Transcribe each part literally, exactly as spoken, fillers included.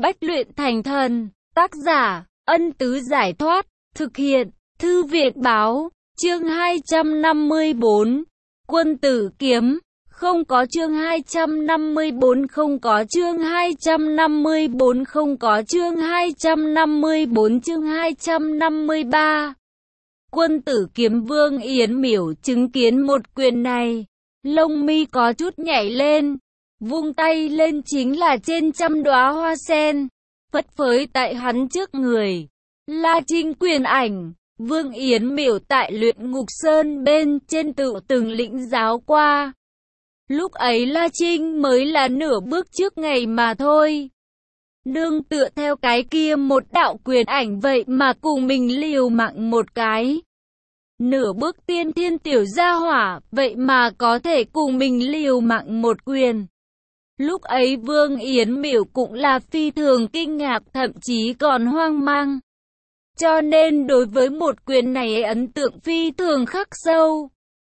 Bách luyện thành thần. Tác giả, Ân Tứ Giải Thoát. Thực hiện, Thư viện Báo. Chương hai trăm năm mươi bốn. Quân tử kiếm. Không có chương hai trăm năm mươi bốn, không có chương hai trăm năm mươi bốn, không có chương hai trăm năm mươi bốn, chương hai trăm năm mươi ba. Quân tử kiếm. Vương Yến Miểu chứng kiến một quyền này, lông mi có chút nhảy lên, vung tay lên chính là trên trăm đóa hoa sen, phất phới tại hắn trước người. La Trinh quyền ảnh. Vương Yến Miểu tại Luyện Ngục Sơn bên trên tự từng lĩnh giáo qua. Lúc ấy La Trinh mới là nửa bước trước ngày mà thôi. Nương tựa theo cái kia một đạo quyền ảnh vậy mà cùng mình liều mạng một cái. Nửa bước tiên thiên tiểu gia hỏa, vậy mà có thể cùng mình liều mạng một quyền. Lúc ấy Vương Yến Miểu cũng là phi thường kinh ngạc, thậm chí còn hoang mang. Cho nên đối với một quyền này ấn tượng phi thường khắc sâu.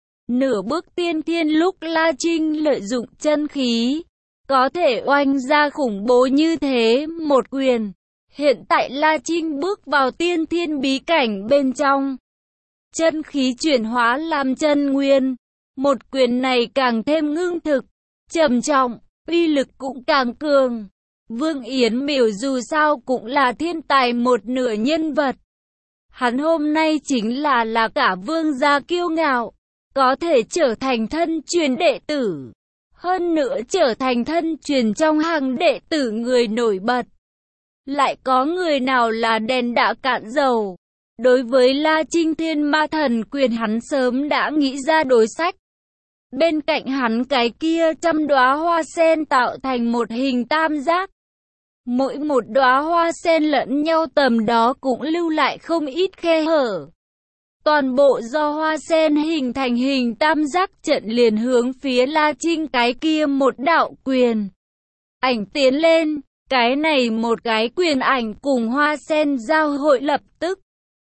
Nửa bước tiên thiên lúc La Trinh lợi dụng chân khí, có thể oanh ra khủng bố như thế một quyền. Hiện tại La Trinh bước vào tiên thiên bí cảnh bên trong. Chân khí chuyển hóa làm chân nguyên. Một quyền này càng thêm ngưng thực, trầm trọng, uy lực cũng càng cường. Vương Yến Miểu dù sao cũng là thiên tài một nửa nhân vật. Hắn hôm nay chính là là cả vương gia kiêu ngạo, có thể trở thành thân truyền đệ tử. Hơn nữa trở thành thân truyền trong hàng đệ tử người nổi bật. Lại có người nào là đèn đã cạn dầu. Đối với La Trinh Thiên Ma Thần Quyền hắn sớm đã nghĩ ra đối sách. Bên cạnh hắn cái kia trăm đóa hoa sen tạo thành một hình tam giác. Mỗi một đóa hoa sen lẫn nhau tầm đó cũng lưu lại không ít khe hở. Toàn bộ do hoa sen hình thành hình tam giác trận liền hướng phía La Trinh cái kia một đạo quyền ảnh tiến lên. Cái này một cái quyền ảnh cùng hoa sen giao hội lập tức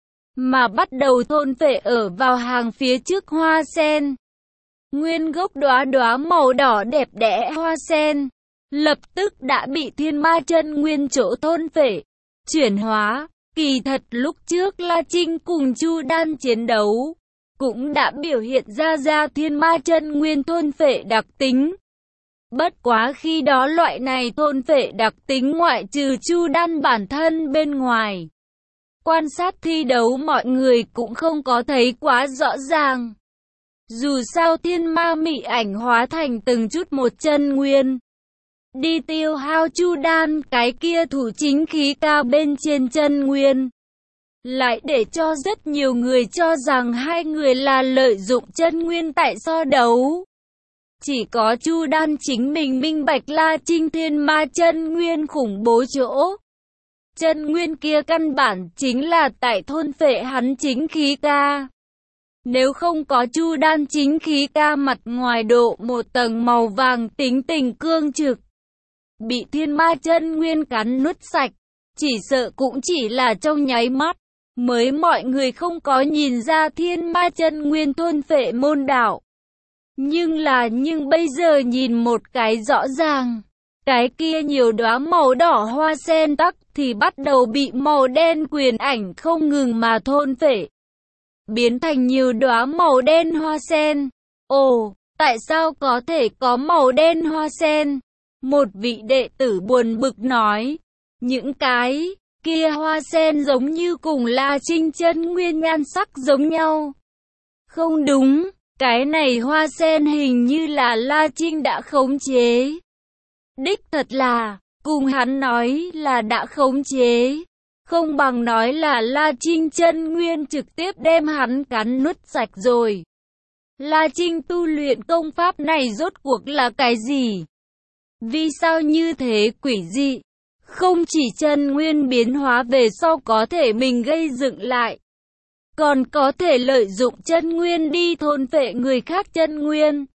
mà bắt đầu thôn phệ ở vào hàng phía trước hoa sen. Nguyên gốc đóa đóa màu đỏ đẹp đẽ hoa sen lập tức đã bị thiên ma chân nguyên chỗ thôn phệ, chuyển hóa. Kỳ thật lúc trước La Trinh cùng Chu Đan chiến đấu, cũng đã biểu hiện ra ra thiên ma chân nguyên thôn phệ đặc tính. Bất quá khi đó loại này thôn phệ đặc tính ngoại trừ Chu Đan bản thân bên ngoài. Quan sát thi đấu mọi người cũng không có thấy quá rõ ràng. Dù sao thiên ma mị ảnh hóa thành từng chút một chân nguyên. Đi tiêu hao Chu Đan cái kia thủ chính khí cao bên trên chân nguyên. Lại để cho rất nhiều người cho rằng hai người là lợi dụng chân nguyên tại so đấu. Chỉ có Chu Đan chính mình minh bạch La Trinh Thiên Ma chân nguyên khủng bố chỗ. Chân nguyên kia căn bản chính là tại thôn phệ hắn chính khí ca. Nếu không có Chu Đan chính khí ca mặt ngoài độ một tầng màu vàng tính tình cương trực, bị thiên ma chân nguyên cắn nuốt sạch, chỉ sợ cũng chỉ là trong nháy mắt, mới mọi người không có nhìn ra thiên ma chân nguyên thôn phệ môn đạo. Nhưng là nhưng bây giờ nhìn một cái rõ ràng, cái kia nhiều đóa màu đỏ hoa sen tắc thì bắt đầu bị màu đen quyền ảnh không ngừng mà thôn phệ, biến thành nhiều đóa màu đen hoa sen. Ồ, tại sao có thể có màu đen hoa sen? Một vị đệ tử buồn bực nói, những cái kia hoa sen giống như cùng La Trinh chân nguyên nhan sắc giống nhau. Không đúng, cái này hoa sen hình như là La Trinh đã khống chế. Đích thật là, cùng hắn nói là đã khống chế, không bằng nói là La Trinh chân nguyên trực tiếp đem hắn cắn nuốt sạch rồi. La Trinh tu luyện công pháp này rốt cuộc là cái gì? Vì sao như thế quỷ dị? Không chỉ chân nguyên biến hóa về sau có thể mình gây dựng lại, còn có thể lợi dụng chân nguyên đi thôn phệ người khác chân nguyên.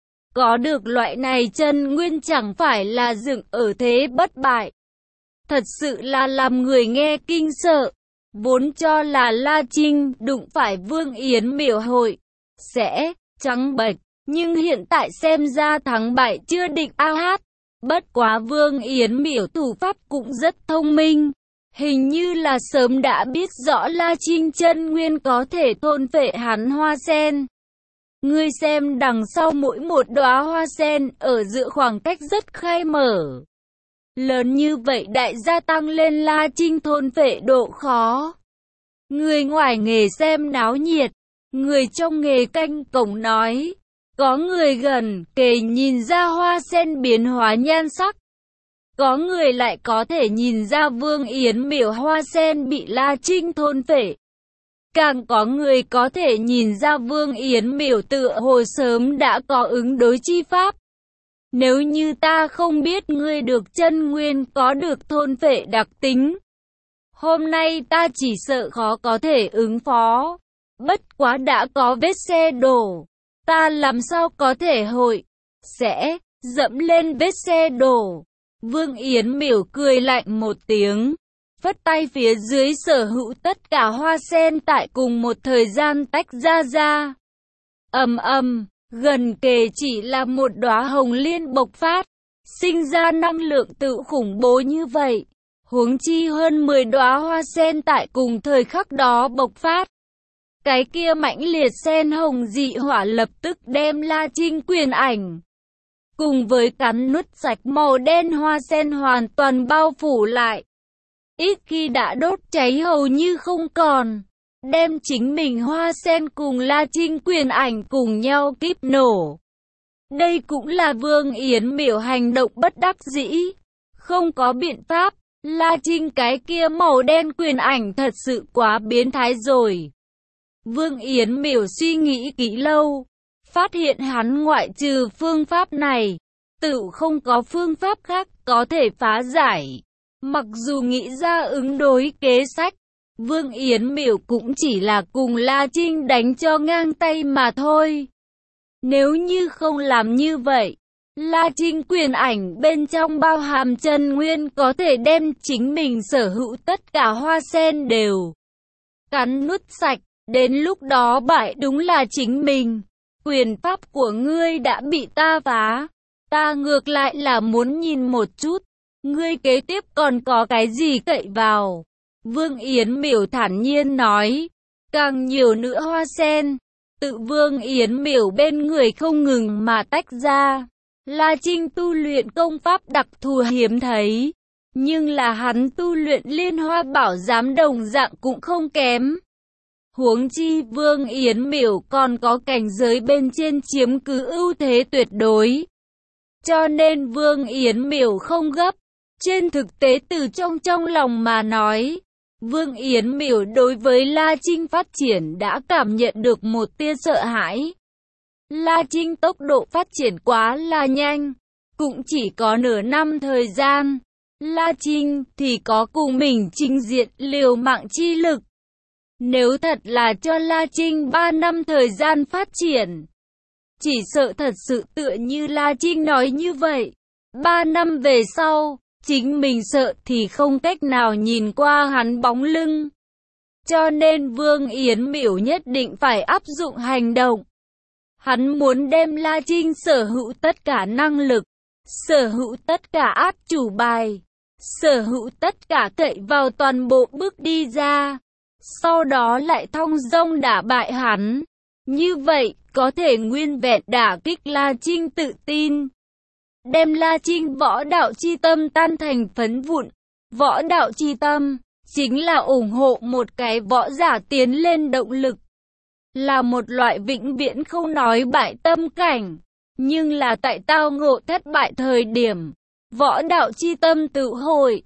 Có được loại này chân nguyên chẳng phải là dựng ở thế bất bại. Thật sự là làm người nghe kinh sợ. Vốn cho là La Trinh đụng phải Vương Yến Miểu hội sẽ trắng bệch, nhưng hiện tại xem ra thắng bại chưa định a hát. Bất quá Vương Yến Miểu thủ pháp cũng rất thông minh. Hình như là sớm đã biết rõ La Trinh chân nguyên có thể thôn phệ hắn hoa sen. Ngươi xem đằng sau mỗi một đóa hoa sen ở giữa khoảng cách rất khai mở. Lớn như vậy đại gia tăng lên La Trinh thôn phệ độ khó. Người ngoài nghề xem náo nhiệt, người trong nghề canh cổng nói. Có người gần kề nhìn ra hoa sen biến hóa nhan sắc. Có người lại có thể nhìn ra Vương Yến Miểu hoa sen bị La Trinh thôn phệ. Càng có người có thể nhìn ra Vương Yến Miểu tựa hồ sớm đã có ứng đối chi pháp. Nếu như ta không biết ngươi được chân nguyên có được thôn phệ đặc tính, hôm nay ta chỉ sợ khó có thể ứng phó. Bất quá đã có vết xe đổ, ta làm sao có thể hội, sẽ, dẫm lên vết xe đổ. Vương Yến Miểu cười lạnh một tiếng, phất tay phía dưới sở hữu tất cả hoa sen tại cùng một thời gian tách ra ra. Ầm ầm, gần kề chỉ là một đóa hồng liên bộc phát, sinh ra năng lượng tự khủng bố như vậy. Huống chi hơn mười đóa hoa sen tại cùng thời khắc đó bộc phát. Cái kia mãnh liệt sen hồng dị hỏa lập tức đem La Trinh quyền ảnh cùng với cắn nuốt sạch màu đen hoa sen hoàn toàn bao phủ lại. Ít khi đã đốt cháy hầu như không còn, đem chính mình hoa sen cùng La Trinh quyền ảnh cùng nhau kíp nổ. Đây cũng là Vương Yến Miểu hành động bất đắc dĩ, không có biện pháp. La Trinh cái kia màu đen quyền ảnh thật sự quá biến thái rồi. Vương Yến Miểu suy nghĩ kỹ lâu, phát hiện hắn ngoại trừ phương pháp này, tự không có phương pháp khác có thể phá giải. Mặc dù nghĩ ra ứng đối kế sách, Vương Yến Miểu cũng chỉ là cùng La Trinh đánh cho ngang tay mà thôi. Nếu như không làm như vậy, La Trinh quyền ảnh bên trong bao hàm chân nguyên có thể đem chính mình sở hữu tất cả hoa sen đều cắn nuốt sạch, đến lúc đó bại đúng là chính mình. Quyền pháp của ngươi đã bị ta phá, ta ngược lại là muốn nhìn một chút, ngươi kế tiếp còn có cái gì cậy vào. Vương Yến Miểu thản nhiên nói, càng nhiều nữa hoa sen, tự Vương Yến Miểu bên người không ngừng mà tách ra. La Trinh tu luyện công pháp đặc thù hiếm thấy, nhưng là hắn tu luyện liên hoa bảo giám đồng dạng cũng không kém. Huống chi Vương Yến Miểu còn có cảnh giới bên trên chiếm cứ ưu thế tuyệt đối. Cho nên Vương Yến Miểu không gấp. Trên thực tế từ trong trong lòng mà nói, Vương Yến Miểu đối với La Trinh phát triển đã cảm nhận được một tia sợ hãi. La Trinh tốc độ phát triển quá là nhanh, cũng chỉ có nửa năm thời gian. La Trinh thì có cùng mình trình diện liều mạng chi lực. Nếu thật là cho La Trinh ba năm thời gian phát triển, chỉ sợ thật sự tựa như La Trinh nói như vậy. ba năm về sau, chính mình sợ thì không cách nào nhìn qua hắn bóng lưng. Cho nên Vương Yến Miểu nhất định phải áp dụng hành động. Hắn muốn đem La Trinh sở hữu tất cả năng lực, sở hữu tất cả át chủ bài, sở hữu tất cả cậy vào toàn bộ bước đi ra. Sau đó lại thong dong đả bại hắn. Như vậy, có thể nguyên vẹn đả kích La Trinh tự tin. Đem La Trinh võ đạo chi tâm tan thành phấn vụn. Võ đạo chi tâm, chính là ủng hộ một cái võ giả tiến lên động lực. Là một loại vĩnh viễn không nói bại tâm cảnh. Nhưng là tại tao ngộ thất bại thời điểm, võ đạo chi tâm tự hồi,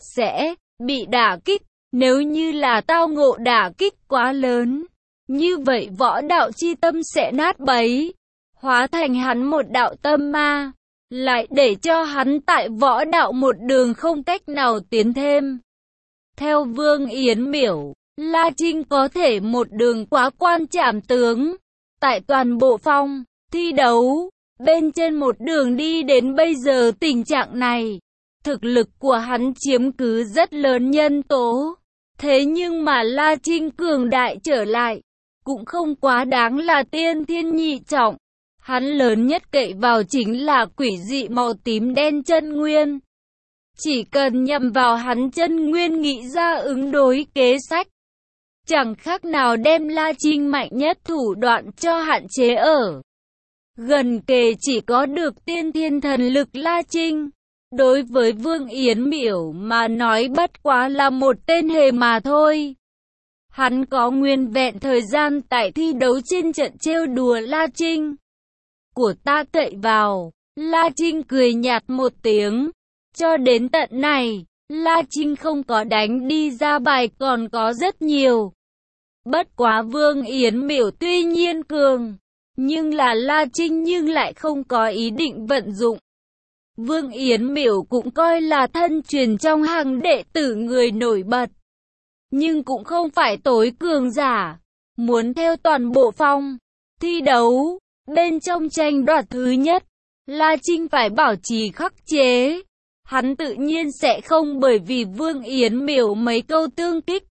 sẽ bị đả kích. Nếu như là tao ngộ đả kích quá lớn, như vậy võ đạo chi tâm sẽ nát bấy, hóa thành hắn một đạo tâm ma, lại để cho hắn tại võ đạo một đường không cách nào tiến thêm. Theo Vương Yến Miểu, La Trinh có thể một đường quá quan trảm tướng, tại toàn bộ phong, thi đấu, bên trên một đường đi đến bây giờ tình trạng này, thực lực của hắn chiếm cứ rất lớn nhân tố. Thế nhưng mà La Trinh cường đại trở lại, cũng không quá đáng là tiên thiên nhị trọng. Hắn lớn nhất cậy vào chính là quỷ dị màu tím đen chân nguyên. Chỉ cần nhằm vào hắn chân nguyên nghĩ ra ứng đối kế sách, chẳng khác nào đem La Trinh mạnh nhất thủ đoạn cho hạn chế ở. Gần kề chỉ có được tiên thiên thần lực La Trinh. Đối với Vương Yến Miểu mà nói bất quá là một tên hề mà thôi. Hắn có nguyên vẹn thời gian tại thi đấu trên trận trêu đùa La Trinh. Của ta cậy vào, La Trinh cười nhạt một tiếng. Cho đến tận này, La Trinh không có đánh đi ra bài còn có rất nhiều. Bất quá Vương Yến Miểu tuy nhiên cường, nhưng là La Trinh nhưng lại không có ý định vận dụng. Vương Yến Miểu cũng coi là thân truyền trong hàng đệ tử người nổi bật, nhưng cũng không phải tối cường giả. Muốn theo toàn bộ phong thi đấu, bên trong tranh đoạt thứ nhất, La Trinh phải bảo trì khắc chế. Hắn tự nhiên sẽ không bởi vì Vương Yến Miểu mấy câu tương kích,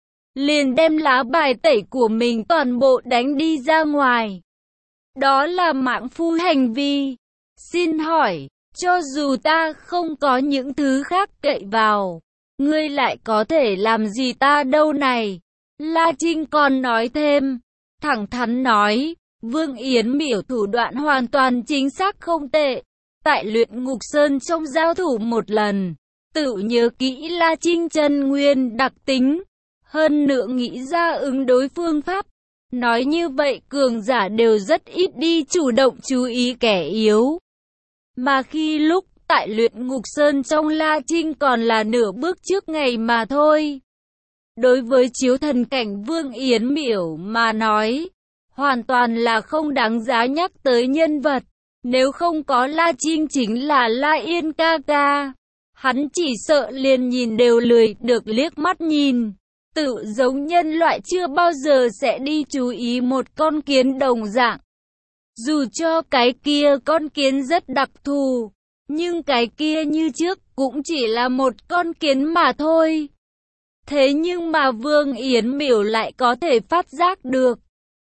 liền đem lá bài tẩy của mình toàn bộ đánh đi ra ngoài. Đó là mãng phu hành vi. Xin hỏi, cho dù ta không có những thứ khác cậy vào, ngươi lại có thể làm gì ta đâu này? La Trinh còn nói thêm, thẳng thắn nói, Vương Yến Miểu thủ đoạn hoàn toàn chính xác không tệ. Tại Luyện Ngục Sơn trong giao thủ một lần, tự nhớ kỹ La Trinh chân nguyên đặc tính, hơn nữa nghĩ ra ứng đối phương pháp. Nói như vậy cường giả đều rất ít đi chủ động chú ý kẻ yếu. Mà khi lúc tại Luyện Ngục Sơn trong La Trinh còn là nửa bước trước ngày mà thôi. Đối với chiếu thần cảnh Vương Yến Miểu mà nói, hoàn toàn là không đáng giá nhắc tới nhân vật. Nếu không có La Trinh chính là La Yên ca ca, hắn chỉ sợ liền nhìn đều lười được liếc mắt nhìn. Tự giống nhân loại chưa bao giờ sẽ đi chú ý một con kiến đồng dạng. Dù cho cái kia con kiến rất đặc thù, nhưng cái kia như trước cũng chỉ là một con kiến mà thôi. Thế nhưng mà Vương Yến Miểu lại có thể phát giác được.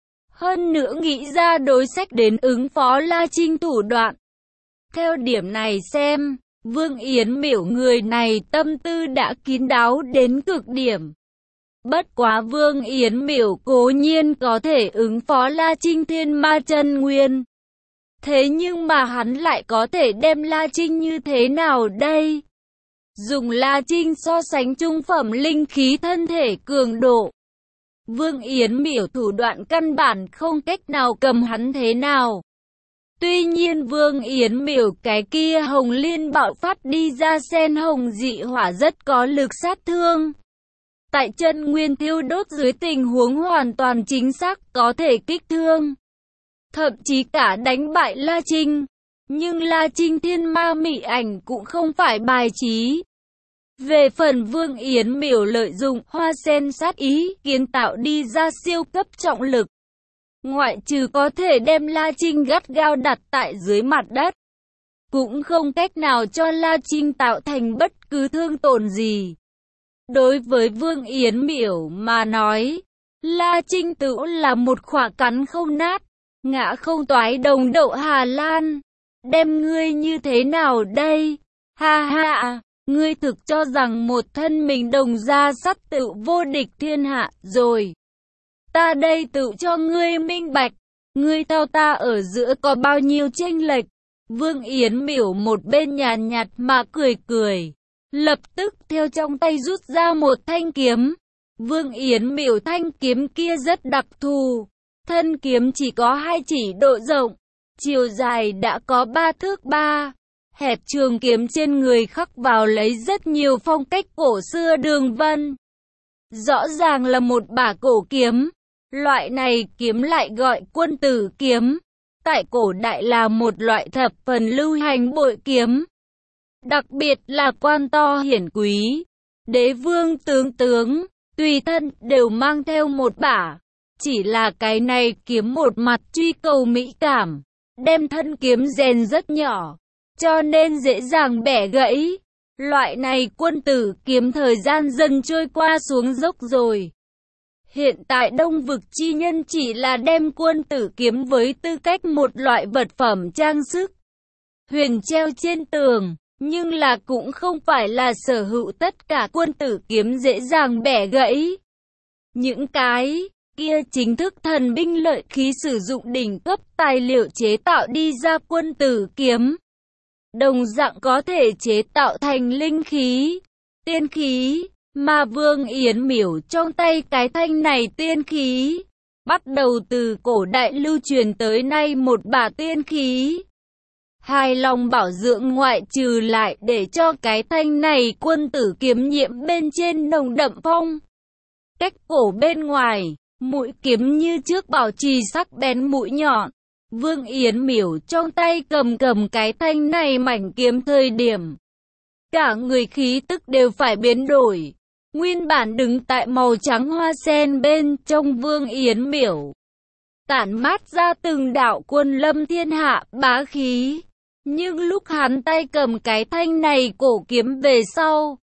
Hơn nữa nghĩ ra đối sách đến ứng phó La Trinh thủ đoạn. Theo điểm này xem, Vương Yến Miểu người này tâm tư đã kín đáo đến cực điểm. Bất quá Vương Yến Miểu cố nhiên có thể ứng phó La Trinh thiên ma chân nguyên. Thế nhưng mà hắn lại có thể đem La Trinh như thế nào đây? Dùng La Trinh so sánh trung phẩm linh khí thân thể cường độ. Vương Yến Miểu thủ đoạn căn bản không cách nào cầm hắn thế nào. Tuy nhiên Vương Yến Miểu cái kia hồng liên bạo phát đi ra sen hồng dị hỏa rất có lực sát thương. Tại chân nguyên thiêu đốt dưới tình huống hoàn toàn chính xác có thể kích thương, thậm chí cả đánh bại La Trinh. Nhưng La Trinh thiên ma mị ảnh cũng không phải bài trí. Về phần Vương Yến Miểu lợi dụng hoa sen sát ý kiến tạo đi ra siêu cấp trọng lực, ngoại trừ có thể đem La Trinh gắt gao đặt tại dưới mặt đất, cũng không cách nào cho La Trinh tạo thành bất cứ thương tổn gì. Đối với Vương Yến Miểu mà nói, La Trinh tự là một khỏa cắn không nát, ngã không toái đồng đậu Hà Lan. Đem ngươi như thế nào đây? Ha ha, ngươi thực cho rằng một thân mình đồng ra sắt tự vô địch thiên hạ rồi. Ta đây tự cho ngươi minh bạch, ngươi theo ta ở giữa có bao nhiêu chênh lệch. Vương Yến Miểu một bên nhàn nhạt mà cười cười, lập tức theo trong tay rút ra một thanh kiếm. Vương Yến Miểu thanh kiếm kia rất đặc thù, thân kiếm chỉ có hai chỉ độ rộng, chiều dài đã có ba thước ba. Hẹp trường kiếm trên người khắc vào lấy rất nhiều phong cách cổ xưa đường vân. Rõ ràng là một bả cổ kiếm. Loại này kiếm lại gọi quân tử kiếm. Tại cổ đại là một loại thập phần lưu hành bội kiếm. Đặc biệt là quan to hiển quý, đế vương tướng tướng, tùy thân đều mang theo một bả. Chỉ là cái này kiếm một mặt truy cầu mỹ cảm, đem thân kiếm rèn rất nhỏ, cho nên dễ dàng bẻ gãy. Loại này quân tử kiếm thời gian dần trôi qua xuống dốc rồi, Hiện tại Đông Vực chi nhân chỉ là đem quân tử kiếm với tư cách một loại vật phẩm trang sức, huyền treo trên tường, nhưng là cũng không phải là sở hữu tất cả quân tử kiếm dễ dàng bẻ gãy. Những cái kia chính thức thần binh lợi khí sử dụng đỉnh cấp tài liệu chế tạo đi ra quân tử kiếm, đồng dạng có thể chế tạo thành linh khí, tiên khí, mà Vương Yến Miểu trong tay cái thanh này tiên khí, bắt đầu từ cổ đại lưu truyền tới nay một bả tiên khí. Hài lòng bảo dưỡng ngoại trừ lại để cho cái thanh này quân tử kiếm nhiễm bên trên nồng đậm phong cách cổ bên ngoài, mũi kiếm như trước bảo trì sắc bén mũi nhọn. Vương Yến Miểu trong tay cầm cầm cái thanh này mảnh kiếm thời điểm, cả người khí tức đều phải biến đổi. Nguyên bản đứng tại màu trắng hoa sen bên trong Vương Yến Miểu, tản mát ra từng đạo quân lâm thiên hạ bá khí. Nhưng lúc hắn tay cầm cái thanh này cổ kiếm về sau,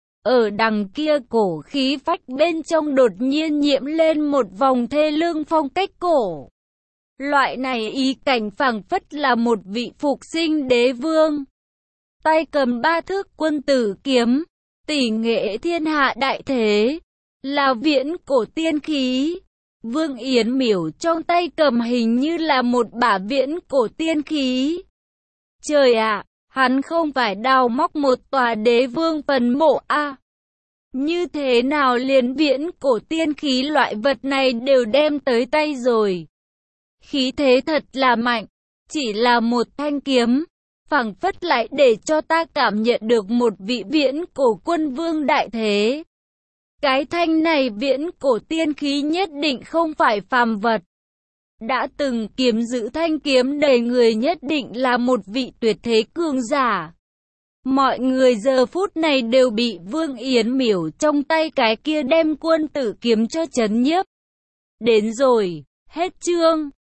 ở đằng kia cổ khí phách bên trong đột nhiên nhiễm lên một vòng thê lương phong cách cổ. Loại này ý cảnh phảng phất là một vị phục sinh đế vương, tay cầm ba thước quân tử kiếm, tỷ nghệ thiên hạ đại thế, là viễn cổ tiên khí. Vương Yến Miểu trong tay cầm hình như là một bả viễn cổ tiên khí. Trời ạ, à, hắn không phải đào móc một tòa đế vương phần mộ a? À? Như thế nào liền viễn cổ tiên khí loại vật này đều đem tới tay rồi? Khí thế thật là mạnh, chỉ là một thanh kiếm, phảng phất lại để cho ta cảm nhận được một vị viễn cổ quân vương đại thế. Cái thanh này viễn cổ tiên khí nhất định không phải phàm vật. Đã từng kiếm giữ thanh kiếm đầy người nhất định là một vị tuyệt thế cường giả. Mọi người giờ phút này đều bị Vương Yến Miểu trong tay cái kia đem quân tử kiếm cho chấn nhiếp. Đến rồi, hết chương.